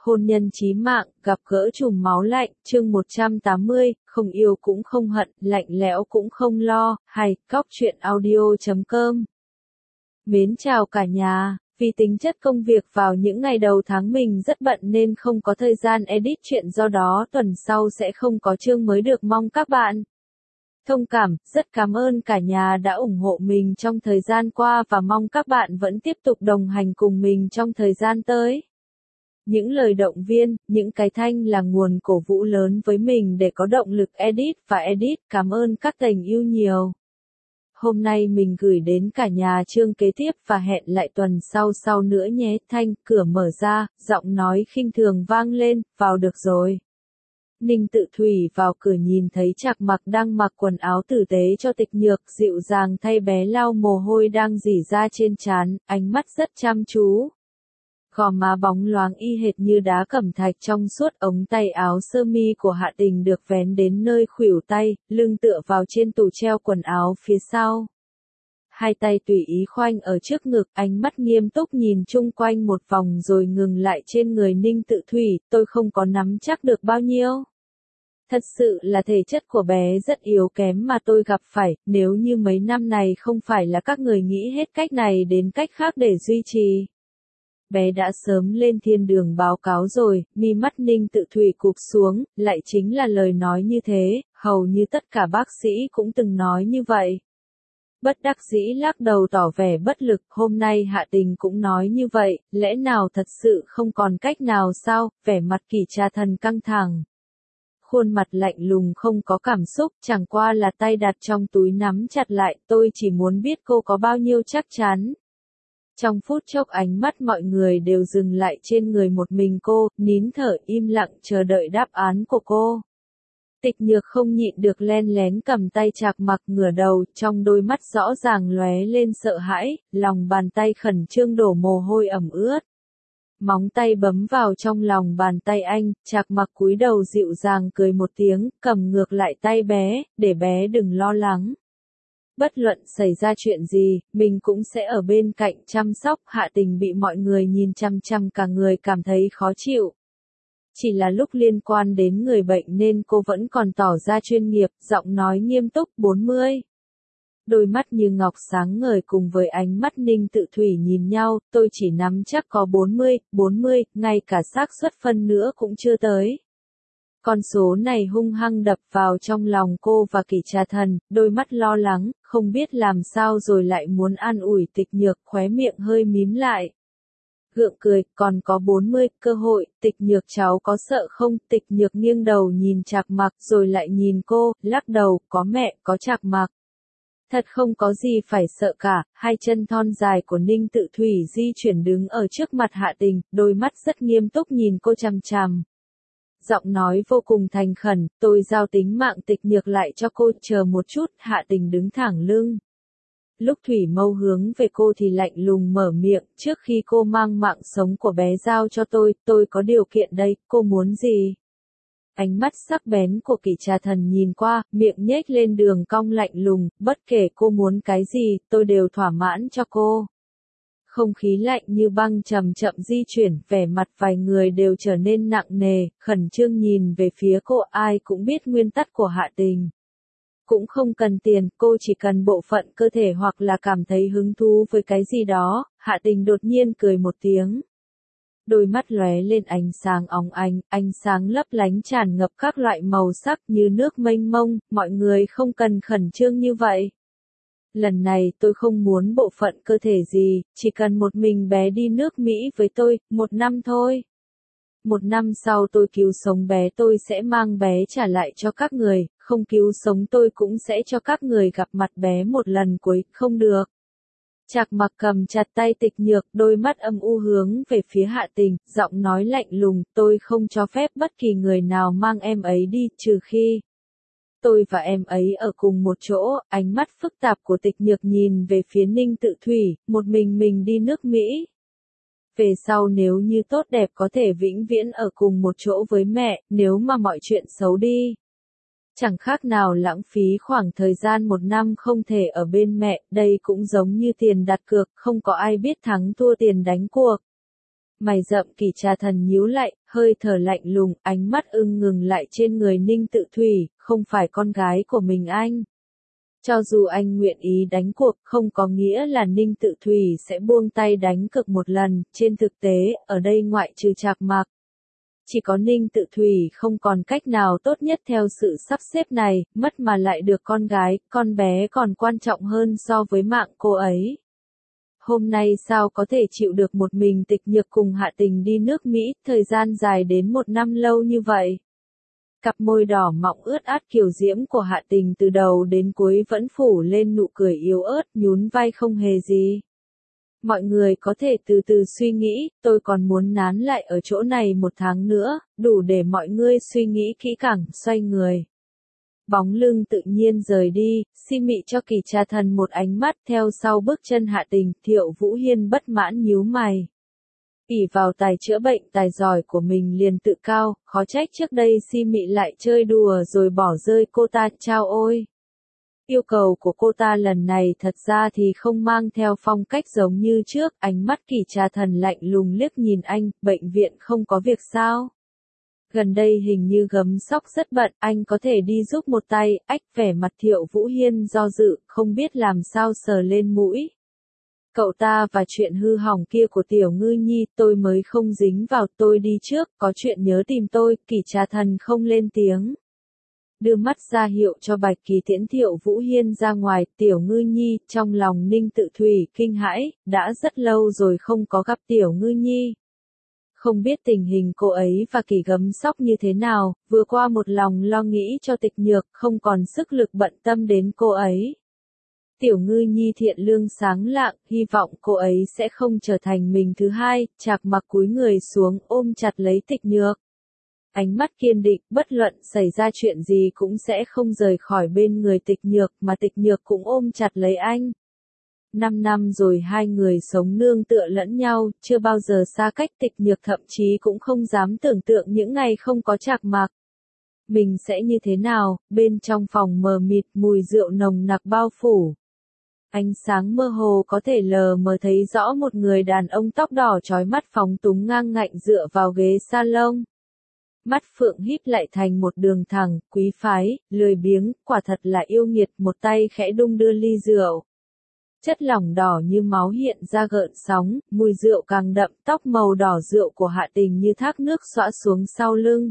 Hôn nhân chí mạng, gặp gỡ trùm máu lạnh, chương 180, không yêu cũng không hận, lạnh lẽo cũng không lo, hay, cóc truyện audio.com. Mến chào cả nhà, vì tính chất công việc vào những ngày đầu tháng mình rất bận nên không có thời gian edit truyện, do đó tuần sau sẽ không có chương mới được, mong các bạn thông cảm. Rất cảm ơn cả nhà đã ủng hộ mình trong thời gian qua và mong các bạn vẫn tiếp tục đồng hành cùng mình trong thời gian tới. Những lời động viên, những cái thanh là nguồn cổ vũ lớn với mình để có động lực edit và edit. Cảm ơn các tình yêu nhiều. Hôm nay mình gửi đến cả nhà chương kế tiếp và hẹn lại tuần sau nữa nhé. Thanh, cửa mở ra, giọng nói khinh thường vang lên, vào được rồi. Ninh Tự Thủy vào cửa nhìn thấy Trạc Mặc đang mặc quần áo tử tế cho Tịch Nhược, dịu dàng thay bé lau mồ hôi đang rỉ ra trên trán, ánh mắt rất chăm chú. Gò má bóng loáng y hệt như đá cẩm thạch trong suốt, ống tay áo sơ mi của Hạ Tình được vén đến nơi khuỷu tay, lưng tựa vào trên tủ treo quần áo phía sau. Hai tay tùy ý khoanh ở trước ngực, ánh mắt nghiêm túc nhìn chung quanh một vòng rồi ngừng lại trên người Ninh Tự Thủy. Tôi không có nắm chắc được bao nhiêu. Thật sự là thể chất của bé rất yếu kém mà tôi gặp phải, nếu như mấy năm này không phải là các người nghĩ hết cách này đến cách khác để duy trì. Bé đã sớm lên thiên đường báo cáo rồi. Mi mắt Ninh Tự Thủy cụp xuống, lại chính là lời nói như thế, hầu như tất cả bác sĩ cũng từng nói như vậy. Bất đắc dĩ lắc đầu tỏ vẻ bất lực, hôm nay Hạ Tình cũng nói như vậy, lẽ nào thật sự không còn cách nào sao? Vẻ mặt Kỷ Trà Thần căng thẳng. Khuôn mặt lạnh lùng không có cảm xúc, chẳng qua là tay đặt trong túi nắm chặt lại. Tôi chỉ muốn biết cô có bao nhiêu chắc chắn. Trong phút chốc ánh mắt mọi người đều dừng lại trên người một mình cô, nín thở im lặng chờ đợi đáp án của cô. Tịch Nhược không nhịn được len lén cầm tay Trạc Mặc, ngửa đầu, trong đôi mắt rõ ràng lóe lên sợ hãi, lòng bàn tay khẩn trương đổ mồ hôi ẩm ướt. Móng tay bấm vào trong lòng bàn tay anh, Trạc Mặc cúi đầu dịu dàng cười một tiếng, cầm ngược lại tay bé, để bé đừng lo lắng. Bất luận xảy ra chuyện gì, mình cũng sẽ ở bên cạnh chăm sóc. Hạ Tình bị mọi người nhìn chăm chăm cả người cảm thấy khó chịu. Chỉ là lúc liên quan đến người bệnh nên cô vẫn còn tỏ ra chuyên nghiệp, giọng nói nghiêm túc. 40. Đôi mắt như ngọc sáng ngời cùng với ánh mắt Ninh Tự Thủy nhìn nhau. Tôi chỉ nắm chắc có 40, ngay cả xác suất phân nữa cũng chưa tới. Con số này hung hăng đập vào trong lòng cô và Kỷ Trà Thần, đôi mắt lo lắng, không biết làm sao rồi lại muốn an ủi Tịch Nhược, khóe miệng hơi mím lại. Gượng cười, còn có 40 cơ hội. Tịch Nhược, cháu có sợ không? Tịch Nhược nghiêng đầu nhìn Trạc Mặc rồi lại nhìn cô, lắc đầu, có mẹ, có Trạc Mặc. Thật không có gì phải sợ cả. Hai chân thon dài của Ninh Tự Thủy di chuyển đứng ở trước mặt Hạ Tình, đôi mắt rất nghiêm túc nhìn cô chằm chằm. Giọng nói vô cùng thành khẩn, tôi giao tính mạng Tịch Nhược lại cho cô, chờ một chút. Hạ Tình đứng thẳng lưng. Lúc Thủy Mâu hướng về cô thì lạnh lùng mở miệng, trước khi cô mang mạng sống của bé giao cho tôi có điều kiện đây, cô muốn gì? Ánh mắt sắc bén của Kỷ Trà Thần nhìn qua, miệng nhếch lên đường cong lạnh lùng, bất kể cô muốn cái gì, tôi đều thỏa mãn cho cô. Không khí lạnh như băng chậm chậm di chuyển, vẻ mặt vài người đều trở nên nặng nề, khẩn trương nhìn về phía cô. Ai cũng biết nguyên tắc của Hạ Tình. Cũng không cần tiền, cô chỉ cần bộ phận cơ thể hoặc là cảm thấy hứng thú với cái gì đó. Hạ Tình đột nhiên cười một tiếng. Đôi mắt lóe lên ánh sáng óng ánh sáng lấp lánh tràn ngập các loại màu sắc như nước mênh mông. Mọi người không cần khẩn trương như vậy. Lần này tôi không muốn bộ phận cơ thể gì, chỉ cần một mình bé đi nước Mỹ với tôi, 1 năm thôi. 1 năm sau tôi cứu sống bé, tôi sẽ mang bé trả lại cho các người, không cứu sống tôi cũng sẽ cho các người gặp mặt bé một lần cuối, không được. Trạc Mặc cầm chặt tay Tịch Nhược, đôi mắt âm u hướng về phía Hạ Tình, giọng nói lạnh lùng, tôi không cho phép bất kỳ người nào mang em ấy đi, trừ khi tôi và em ấy ở cùng một chỗ. Ánh mắt phức tạp của Tịch Nhược nhìn về phía Ninh Tự Thủy, một mình đi nước Mỹ. Về sau nếu như tốt đẹp có thể vĩnh viễn ở cùng một chỗ với mẹ, nếu mà mọi chuyện xấu đi. Chẳng khác nào lãng phí khoảng thời gian 1 năm không thể ở bên mẹ, đây cũng giống như tiền đặt cược, không có ai biết thắng thua tiền đánh cuộc. Mày rậm Kỳ Trà Thần nhíu lại, hơi thở lạnh lùng, ánh mắt ngừng lại trên người Ninh Tự Thủy, không phải con gái của mình anh. Cho dù anh nguyện ý đánh cuộc, không có nghĩa là Ninh Tự Thủy sẽ buông tay đánh cược một lần, trên thực tế, ở đây ngoại trừ Trạc Mặc. Chỉ có Ninh Tự Thủy không còn cách nào tốt nhất theo sự sắp xếp này, mất mà lại được con bé còn quan trọng hơn so với mạng cô ấy. Hôm nay sao có thể chịu được một mình Tịch Nhược cùng Hạ Tình đi nước Mỹ, thời gian dài đến 1 năm lâu như vậy. Cặp môi đỏ mọng ướt át kiều diễm của Hạ Tình từ đầu đến cuối vẫn phủ lên nụ cười yếu ớt, nhún vai không hề gì. Mọi người có thể từ từ suy nghĩ, tôi còn muốn nán lại ở chỗ này 1 tháng nữa, đủ để mọi người suy nghĩ kỹ càng, xoay người. Bóng lưng tự nhiên rời đi, Si Mị cho Kỳ Trà Thần một ánh mắt theo sau bước chân Hạ Tình, Thiệu Vũ Hiên bất mãn nhíu mày. ỷ vào tài chữa bệnh tài giỏi của mình liền tự cao, khó trách trước đây Si Mị lại chơi đùa rồi bỏ rơi cô ta, chao ôi. Yêu cầu của cô ta lần này thật ra thì không mang theo phong cách giống như trước, ánh mắt Kỳ Trà Thần lạnh lùng liếc nhìn anh, bệnh viện không có việc sao? Gần đây hình như Gấm Sóc rất bận, anh có thể đi giúp một tay, vẻ mặt Thiệu Vũ Hiên do dự, không biết làm sao sờ lên mũi. Cậu ta và chuyện hư hỏng kia của Tiểu Ngư Nhi, tôi mới không dính vào, tôi đi trước, có chuyện nhớ tìm tôi, Kỳ Trà Thần không lên tiếng. Đưa mắt ra hiệu cho Bạch Kỳ tiễn Thiệu Vũ Hiên ra ngoài, Tiểu Ngư Nhi, trong lòng Ninh Tự Thủy kinh hãi, đã rất lâu rồi không có gặp Tiểu Ngư Nhi. Không biết tình hình cô ấy và Kỳ Gấm Sóc như thế nào, vừa qua một lòng lo nghĩ cho Tịch Nhược, không còn sức lực bận tâm đến cô ấy. Tiểu Ngư Nhi thiện lương sáng lạng, hy vọng cô ấy sẽ không trở thành mình thứ hai, Trạc Mặc cúi người xuống ôm chặt lấy Tịch Nhược. Ánh mắt kiên định, bất luận xảy ra chuyện gì cũng sẽ không rời khỏi bên người Tịch Nhược, mà Tịch Nhược cũng ôm chặt lấy anh. 5 năm rồi hai người sống nương tựa lẫn nhau, chưa bao giờ xa cách. Tịch Nhược thậm chí cũng không dám tưởng tượng những ngày không có Trạc Mặc. Mình sẽ như thế nào, bên trong phòng mờ mịt mùi rượu nồng nặc bao phủ. Ánh sáng mơ hồ có thể lờ mờ thấy rõ một người đàn ông tóc đỏ chói mắt phóng túng ngang ngạnh dựa vào ghế salon. Mắt phượng híp lại thành một đường thẳng, quý phái, lười biếng, quả thật là yêu nghiệt, một tay khẽ đung đưa ly rượu. Chất lỏng đỏ như máu hiện ra gợn sóng, mùi rượu càng đậm, tóc màu đỏ rượu của Hạ Tình như thác nước xõa xuống sau lưng.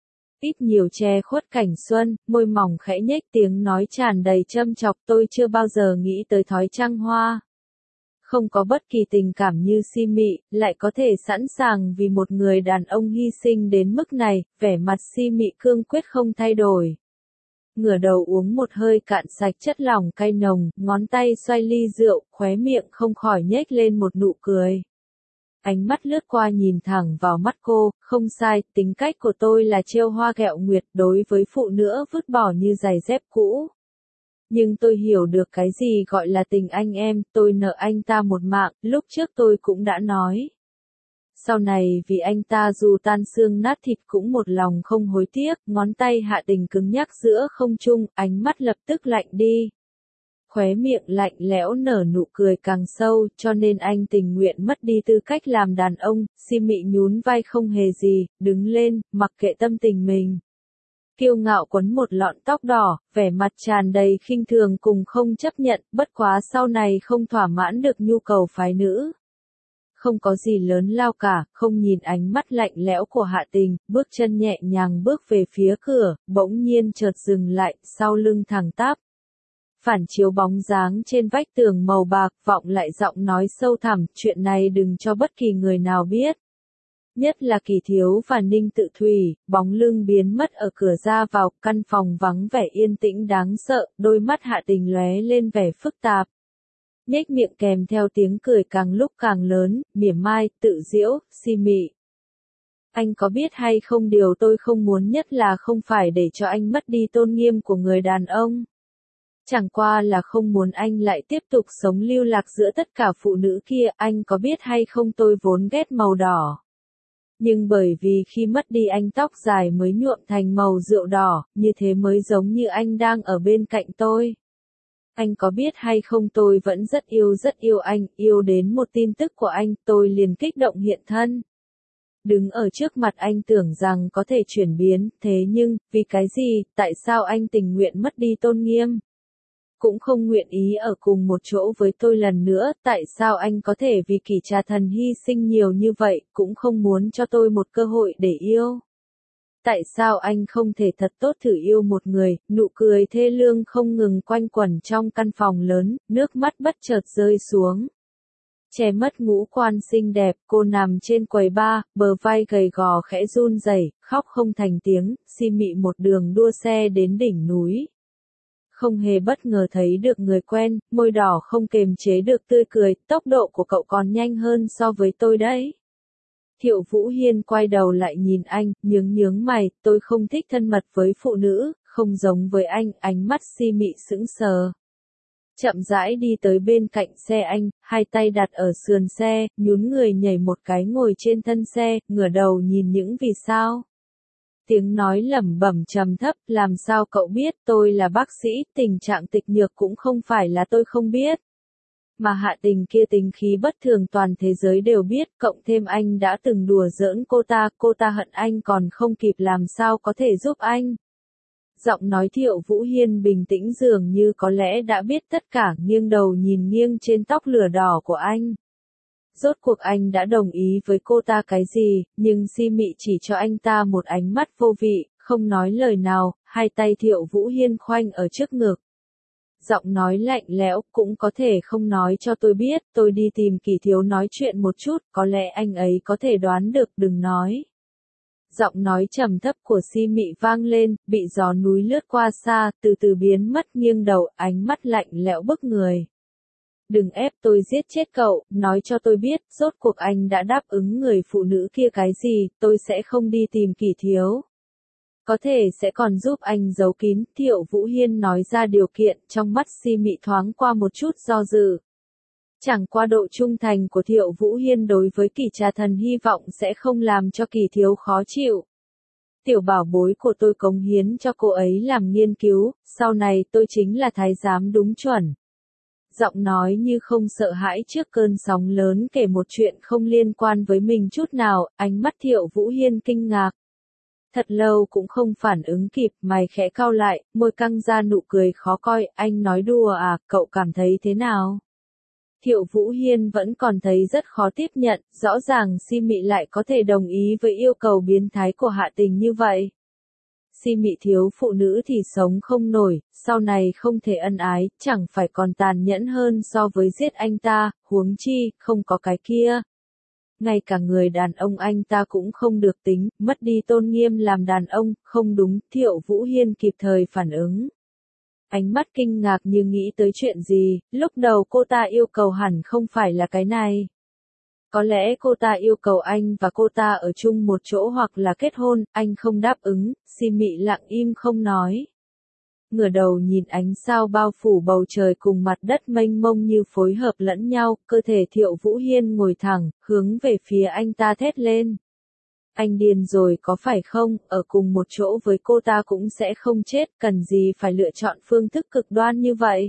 Ít nhiều che khuất cảnh xuân, môi mỏng khẽ nhếch tiếng nói tràn đầy châm chọc, tôi chưa bao giờ nghĩ tới thói trăng hoa. Không có bất kỳ tình cảm như Si Mị, lại có thể sẵn sàng vì một người đàn ông hy sinh đến mức này, vẻ mặt Si Mị cương quyết không thay đổi. Ngửa đầu uống một hơi cạn sạch chất lỏng cay nồng, ngón tay xoay ly rượu, khóe miệng không khỏi nhếch lên một nụ cười. Ánh mắt lướt qua nhìn thẳng vào mắt cô, không sai, tính cách của tôi là trêu hoa ghẹo nguyệt, đối với phụ nữ vứt bỏ như giày dép cũ. Nhưng tôi hiểu được cái gì gọi là tình anh em, tôi nợ anh ta một mạng, lúc trước tôi cũng đã nói. Sau này vì anh ta dù tan xương nát thịt cũng một lòng không hối tiếc, ngón tay Hạ Tình cứng nhắc giữa không trung, ánh mắt lập tức lạnh đi. Khóe miệng lạnh lẽo nở nụ cười càng sâu, cho nên anh tình nguyện mất đi tư cách làm đàn ông. Si Mị nhún vai không hề gì, đứng lên, mặc kệ tâm tình mình. Kiêu ngạo quấn một lọn tóc đỏ, vẻ mặt tràn đầy khinh thường cùng không chấp nhận, bất quá sau này không thỏa mãn được nhu cầu phái nữ. Không có gì lớn lao cả, không nhìn ánh mắt lạnh lẽo của Hạ Tình, bước chân nhẹ nhàng bước về phía cửa, bỗng nhiên chợt dừng lại, sau lưng thẳng tắp. Phản chiếu bóng dáng trên vách tường màu bạc, vọng lại giọng nói sâu thẳm, chuyện này đừng cho bất kỳ người nào biết. Nhất là Kỳ Thiếu và Ninh Tự Thủy, bóng lưng biến mất ở cửa ra vào, căn phòng vắng vẻ yên tĩnh đáng sợ, đôi mắt Hạ Tình lóe lên vẻ phức tạp. Nhếch miệng kèm theo tiếng cười càng lúc càng lớn, mỉa mai, tự giễu, Si Mị. Anh có biết hay không điều tôi không muốn nhất là không phải để cho anh mất đi tôn nghiêm của người đàn ông. Chẳng qua là không muốn anh lại tiếp tục sống lưu lạc giữa tất cả phụ nữ kia, anh có biết hay không tôi vốn ghét màu đỏ. Nhưng bởi vì khi mất đi anh tóc dài mới nhuộm thành màu rượu đỏ, như thế mới giống như anh đang ở bên cạnh tôi. Anh có biết hay không tôi vẫn rất yêu anh, yêu đến một tin tức của anh, tôi liền kích động hiện thân. Đứng ở trước mặt anh tưởng rằng có thể chuyển biến, thế nhưng, vì cái gì, tại sao anh tình nguyện mất đi tôn nghiêm? Cũng không nguyện ý ở cùng một chỗ với tôi lần nữa, tại sao anh có thể vì Kỷ Trà Thần hy sinh nhiều như vậy, cũng không muốn cho tôi một cơ hội để yêu? Tại sao anh không thể thật tốt thử yêu một người? Nụ cười thê lương không ngừng quanh quẩn trong căn phòng lớn, nước mắt bất chợt rơi xuống. Che mất ngũ quan xinh đẹp, cô nằm trên quầy bar, bờ vai gầy gò khẽ run rẩy, khóc không thành tiếng, si mị một đường đua xe đến đỉnh núi. Không hề bất ngờ thấy được người quen, môi đỏ không kềm chế được tươi cười, tốc độ của cậu còn nhanh hơn so với tôi đấy. Thiệu Vũ Hiên quay đầu lại nhìn anh, nhướng mày, tôi không thích thân mật với phụ nữ, không giống với anh, ánh mắt si mị sững sờ. Chậm rãi đi tới bên cạnh xe anh, hai tay đặt ở sườn xe, nhún người nhảy một cái ngồi trên thân xe, ngửa đầu nhìn những vì sao. Tiếng nói lẩm bẩm trầm thấp, làm sao cậu biết tôi là bác sĩ, tình trạng tịch nhược cũng không phải là tôi không biết. Mà Hạ Tình kia tính khí bất thường toàn thế giới đều biết, cộng thêm anh đã từng đùa giỡn cô ta hận anh còn không kịp làm sao có thể giúp anh. Giọng nói Thiệu Vũ Hiên bình tĩnh dường như có lẽ đã biết tất cả, nghiêng đầu nhìn nghiêng trên tóc lửa đỏ của anh. Rốt cuộc anh đã đồng ý với cô ta cái gì, nhưng si mị chỉ cho anh ta một ánh mắt vô vị, không nói lời nào, hai tay Thiệu Vũ Hiên khoanh ở trước ngực. Giọng nói lạnh lẽo, cũng có thể không nói cho tôi biết, tôi đi tìm Kỳ Thiếu nói chuyện một chút, có lẽ anh ấy có thể đoán được, đừng nói. Giọng nói trầm thấp của si mị vang lên, bị gió núi lướt qua xa, từ từ biến mất nghiêng đầu, ánh mắt lạnh lẽo bức người. Đừng ép tôi giết chết cậu, nói cho tôi biết, rốt cuộc anh đã đáp ứng người phụ nữ kia cái gì, tôi sẽ không đi tìm Kỳ Thiếu. Có thể sẽ còn giúp anh giấu kín, Thiệu Vũ Hiên nói ra điều kiện, trong mắt si mị thoáng qua một chút do dự. Chẳng qua độ trung thành của Thiệu Vũ Hiên đối với Kỷ Trà Thần hy vọng sẽ không làm cho Kỳ Thiếu khó chịu. Tiểu bảo bối của tôi cống hiến cho cô ấy làm nghiên cứu, sau này tôi chính là thái giám đúng chuẩn. Giọng nói như không sợ hãi trước cơn sóng lớn kể một chuyện không liên quan với mình chút nào, ánh mắt Thiệu Vũ Hiên kinh ngạc. Thật lâu cũng không phản ứng kịp, mày khẽ cau lại, môi căng ra nụ cười khó coi, anh nói đùa à, cậu cảm thấy thế nào? Thiệu Vũ Hiên vẫn còn thấy rất khó tiếp nhận, rõ ràng si mị lại có thể đồng ý với yêu cầu biến thái của Hạ Tình như vậy. Si mị thiếu phụ nữ thì sống không nổi, sau này không thể ân ái, chẳng phải còn tàn nhẫn hơn so với giết anh ta, huống chi, không có cái kia. Ngay cả người đàn ông anh ta cũng không được tính, mất đi tôn nghiêm làm đàn ông, không đúng, Thiệu Vũ Hiên kịp thời phản ứng. Ánh mắt kinh ngạc như nghĩ tới chuyện gì, lúc đầu cô ta yêu cầu hẳn không phải là cái này. Có lẽ cô ta yêu cầu anh và cô ta ở chung một chỗ hoặc là kết hôn, anh không đáp ứng, si mị lặng im không nói. Ngửa đầu nhìn ánh sao bao phủ bầu trời cùng mặt đất mênh mông như phối hợp lẫn nhau, cơ thể Thiệu Vũ Hiên ngồi thẳng, hướng về phía anh ta thét lên. Anh điên rồi có phải không, ở cùng một chỗ với cô ta cũng sẽ không chết, cần gì phải lựa chọn phương thức cực đoan như vậy?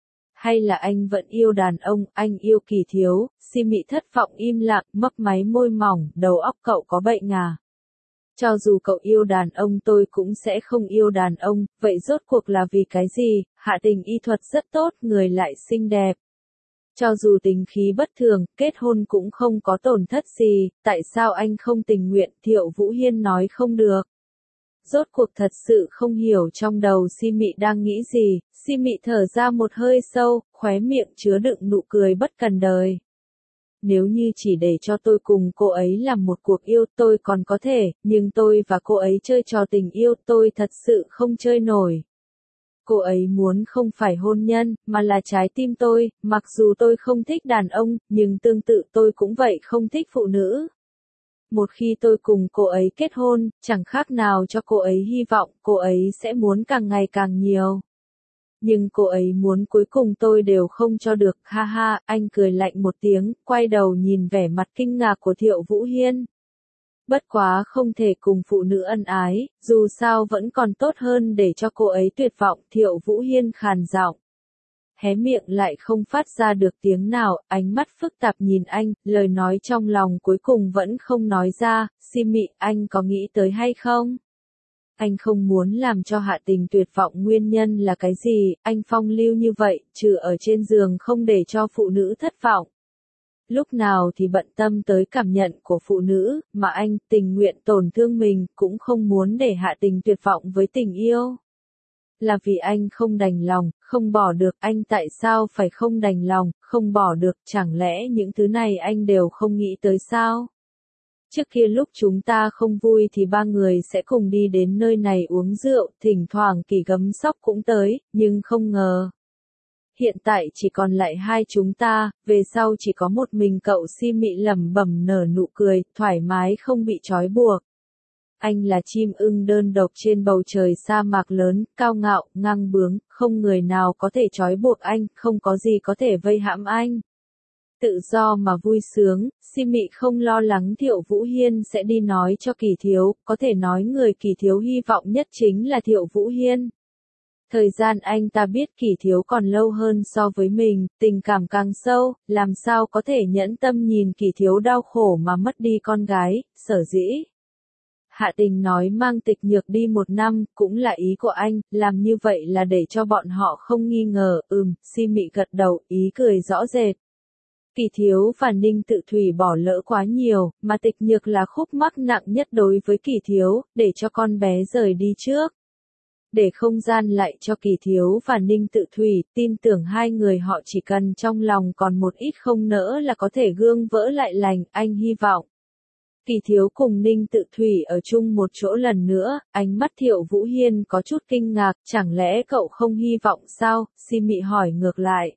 Hay là anh vẫn yêu đàn ông, anh yêu Kỳ Thiếu, si mị thất vọng im lặng, mấp máy môi mỏng, đầu óc cậu có bệnh à? Cho dù cậu yêu đàn ông tôi cũng sẽ không yêu đàn ông, vậy rốt cuộc là vì cái gì? Hạ Tình y thuật rất tốt, người lại xinh đẹp. Cho dù tính khí bất thường, kết hôn cũng không có tổn thất gì, tại sao anh không tình nguyện? Thiệu Vũ Hiên nói không được. Rốt cuộc thật sự không hiểu trong đầu si mị đang nghĩ gì, si mị thở ra một hơi sâu, khóe miệng chứa đựng nụ cười bất cần đời. Nếu như chỉ để cho tôi cùng cô ấy làm một cuộc yêu tôi còn có thể, nhưng tôi và cô ấy chơi trò tình yêu tôi thật sự không chơi nổi. Cô ấy muốn không phải hôn nhân, mà là trái tim tôi, mặc dù tôi không thích đàn ông, nhưng tương tự tôi cũng vậy không thích phụ nữ. Một khi tôi cùng cô ấy kết hôn, chẳng khác nào cho cô ấy hy vọng, cô ấy sẽ muốn càng ngày càng nhiều. Nhưng cô ấy muốn cuối cùng tôi đều không cho được, ha ha, anh cười lạnh một tiếng, quay đầu nhìn vẻ mặt kinh ngạc của Thiệu Vũ Hiên. Bất quá không thể cùng phụ nữ ân ái, dù sao vẫn còn tốt hơn để cho cô ấy tuyệt vọng, Thiệu Vũ Hiên khàn giọng. hé miệng lại không phát ra được tiếng nào, ánh mắt phức tạp nhìn anh, lời nói trong lòng cuối cùng vẫn không nói ra, Si Mị, anh có nghĩ tới hay không? Anh không muốn làm cho Hạ Tình tuyệt vọng nguyên nhân là cái gì, anh phong lưu như vậy, trừ ở trên giường không để cho phụ nữ thất vọng. Lúc nào thì bận tâm tới cảm nhận của phụ nữ, mà anh tình nguyện tổn thương mình, cũng không muốn để Hạ Tình tuyệt vọng với tình yêu. Là vì anh không đành lòng, không bỏ được, anh tại sao phải không đành lòng, không bỏ được, chẳng lẽ những thứ này anh đều không nghĩ tới sao? Trước kia lúc chúng ta không vui thì ba người sẽ cùng đi đến nơi này uống rượu, thỉnh thoảng Kỳ Gấm Sóc cũng tới, nhưng không ngờ. Hiện tại chỉ còn lại hai chúng ta, về sau chỉ có một mình cậu. Si Mị lẩm bẩm nở nụ cười, thoải mái không bị trói buộc. Anh là chim ưng đơn độc trên bầu trời sa mạc lớn, cao ngạo, ngang bướng, không người nào có thể trói buộc anh, không có gì có thể vây hãm anh. Tự do mà vui sướng, Si Mị không lo lắng Thiệu Vũ Hiên sẽ đi nói cho Kỳ Thiếu, có thể nói người Kỳ Thiếu hy vọng nhất chính là Thiệu Vũ Hiên. Thời gian anh ta biết Kỳ Thiếu còn lâu hơn so với mình, tình cảm càng sâu, làm sao có thể nhẫn tâm nhìn Kỳ Thiếu đau khổ mà mất đi con gái, sở dĩ. Hạ Tình nói mang Tịch Nhược đi 1 năm, cũng là ý của anh, làm như vậy là để cho bọn họ không nghi ngờ, Si Mị gật đầu, ý cười rõ rệt. Kỳ Thiếu và Ninh Tự Thủy bỏ lỡ quá nhiều, mà Tịch Nhược là khúc mắc nặng nhất đối với Kỳ Thiếu, để cho con bé rời đi trước. Để không gian lại cho Kỳ Thiếu và Ninh Tự Thủy, tin tưởng hai người họ chỉ cần trong lòng còn một ít không nỡ là có thể gương vỡ lại lành, anh hy vọng. Kỳ Thiếu cùng Ninh Tự Thủy ở chung một chỗ lần nữa, ánh mắt Thiệu Vũ Hiên có chút kinh ngạc, chẳng lẽ cậu không hy vọng sao, Si Mị hỏi ngược lại.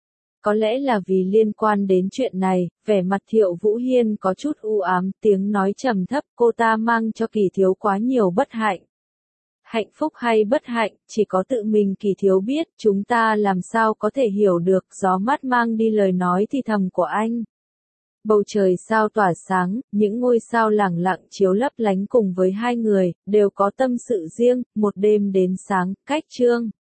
Có lẽ là vì liên quan đến chuyện này, vẻ mặt Thiệu Vũ Hiên có chút u ám, tiếng nói trầm thấp, cô ta mang cho Kỳ Thiếu quá nhiều bất hạnh. Hạnh phúc hay bất hạnh, chỉ có tự mình Kỳ Thiếu biết, chúng ta làm sao có thể hiểu được, gió mát mang đi lời nói thì thầm của anh. Bầu trời sao tỏa sáng, những ngôi sao lẳng lặng chiếu lấp lánh cùng với hai người, đều có tâm sự riêng, một đêm đến sáng, cách chương.